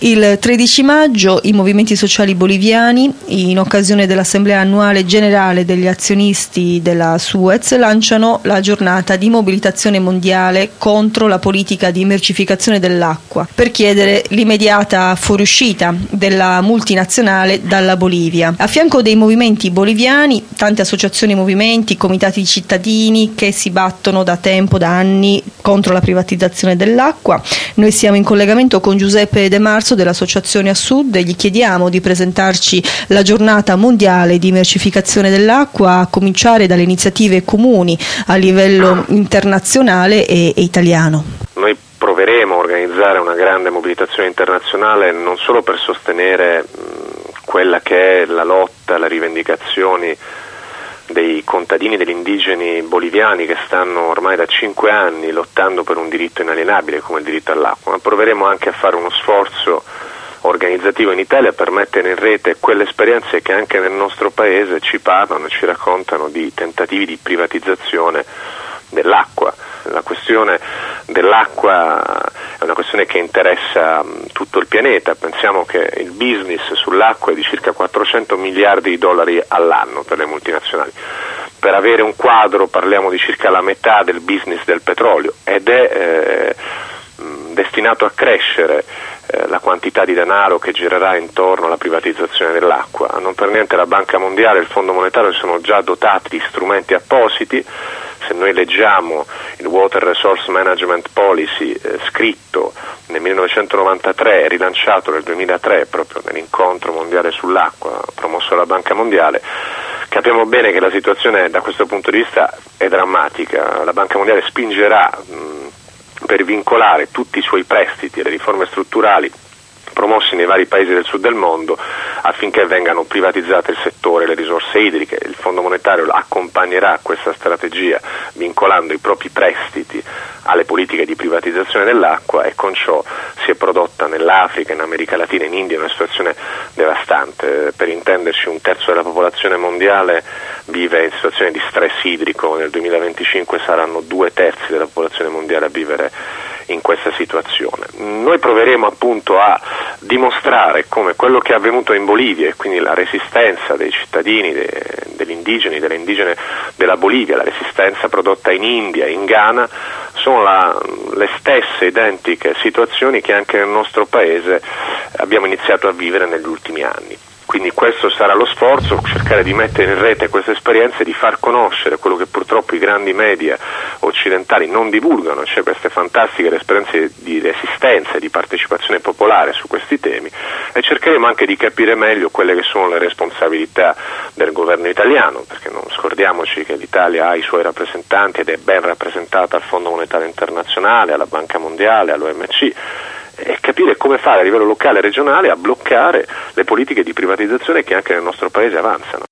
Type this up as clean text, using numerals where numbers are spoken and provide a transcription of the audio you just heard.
Il 13 maggio i movimenti sociali boliviani, in occasione dell'Assemblea annuale generale degli azionisti della Suez, lanciano la giornata di mobilitazione mondiale contro la politica di mercificazione dell'acqua, per chiedere l'immediata fuoriuscita della multinazionale dalla Bolivia. A fianco dei movimenti boliviani, tante associazioni e movimenti, comitati di cittadini che si battono da tempo, da anni, contro la privatizzazione dell'acqua. Noi siamo in collegamento con Giuseppe De Marzo dell'Associazione A Sud e gli chiediamo di presentarci la giornata mondiale di mercificazione dell'acqua, a cominciare dalle iniziative comuni a livello internazionale e italiano. Noi proveremo a organizzare una grande mobilitazione internazionale non solo per sostenere quella che è la lotta, le rivendicazioni dei contadini, degli indigeni boliviani che stanno ormai da 5 anni lottando per un diritto inalienabile come il diritto all'acqua, ma proveremo anche a fare uno sforzo organizzativo in Italia per mettere in rete quelle esperienze che anche nel nostro paese ci parlano e ci raccontano di tentativi di privatizzazione dell'acqua. La questione dell'acqua è una questione che interessa tutto il pianeta. Pensiamo che il business sull'acqua è di circa 400 miliardi di dollari all'anno per le multinazionali. Per avere un quadro parliamo di circa la metà del business del petrolio ed è destinato a crescere la quantità di denaro che girerà intorno alla privatizzazione dell'acqua. Non per niente la Banca Mondiale e il Fondo Monetario sono già dotati di strumenti appositi. Se noi leggiamo il Water Resource Management Policy scritto nel 1993 e rilanciato nel 2003 proprio nell'incontro mondiale sull'acqua promosso dalla Banca Mondiale, capiamo bene che la situazione da questo punto di vista è drammatica. La Banca Mondiale spingerà per vincolare tutti i suoi prestiti e le riforme strutturali promossi nei vari paesi del sud del mondo affinché vengano privatizzate il settore e le risorse idriche. Il Fondo Monetario accompagnerà questa strategia vincolando i propri prestiti alle politiche di privatizzazione dell'acqua e con ciò si è prodotta nell'Africa, in America Latina, in India una situazione devastante. Per intenderci, 1/3 della popolazione mondiale vive in situazione di stress idrico, nel 2025 saranno 2/3 della popolazione mondiale a vivere in questa situazione. Noi proveremo appunto a dimostrare come quello che è avvenuto in Bolivia e quindi la resistenza dei cittadini, degli indigeni, delle indigene della Bolivia, la resistenza prodotta in India, in Ghana, sono le stesse identiche situazioni che anche nel nostro paese abbiamo iniziato a vivere negli ultimi anni. Quindi questo sarà lo sforzo, cercare di mettere in rete queste esperienze, di far conoscere quello che purtroppo i grandi media occidentali non divulgano, cioè queste fantastiche esperienze di resistenza e di partecipazione popolare su questi temi, e cercheremo anche di capire meglio quelle che sono le responsabilità del governo italiano, perché non scordiamoci che l'Italia ha i suoi rappresentanti ed è ben rappresentata al Fondo Monetario Internazionale, alla Banca Mondiale, all'OMC, e capire come fare a livello locale e regionale a bloccare le politiche di privatizzazione che anche nel nostro paese avanzano.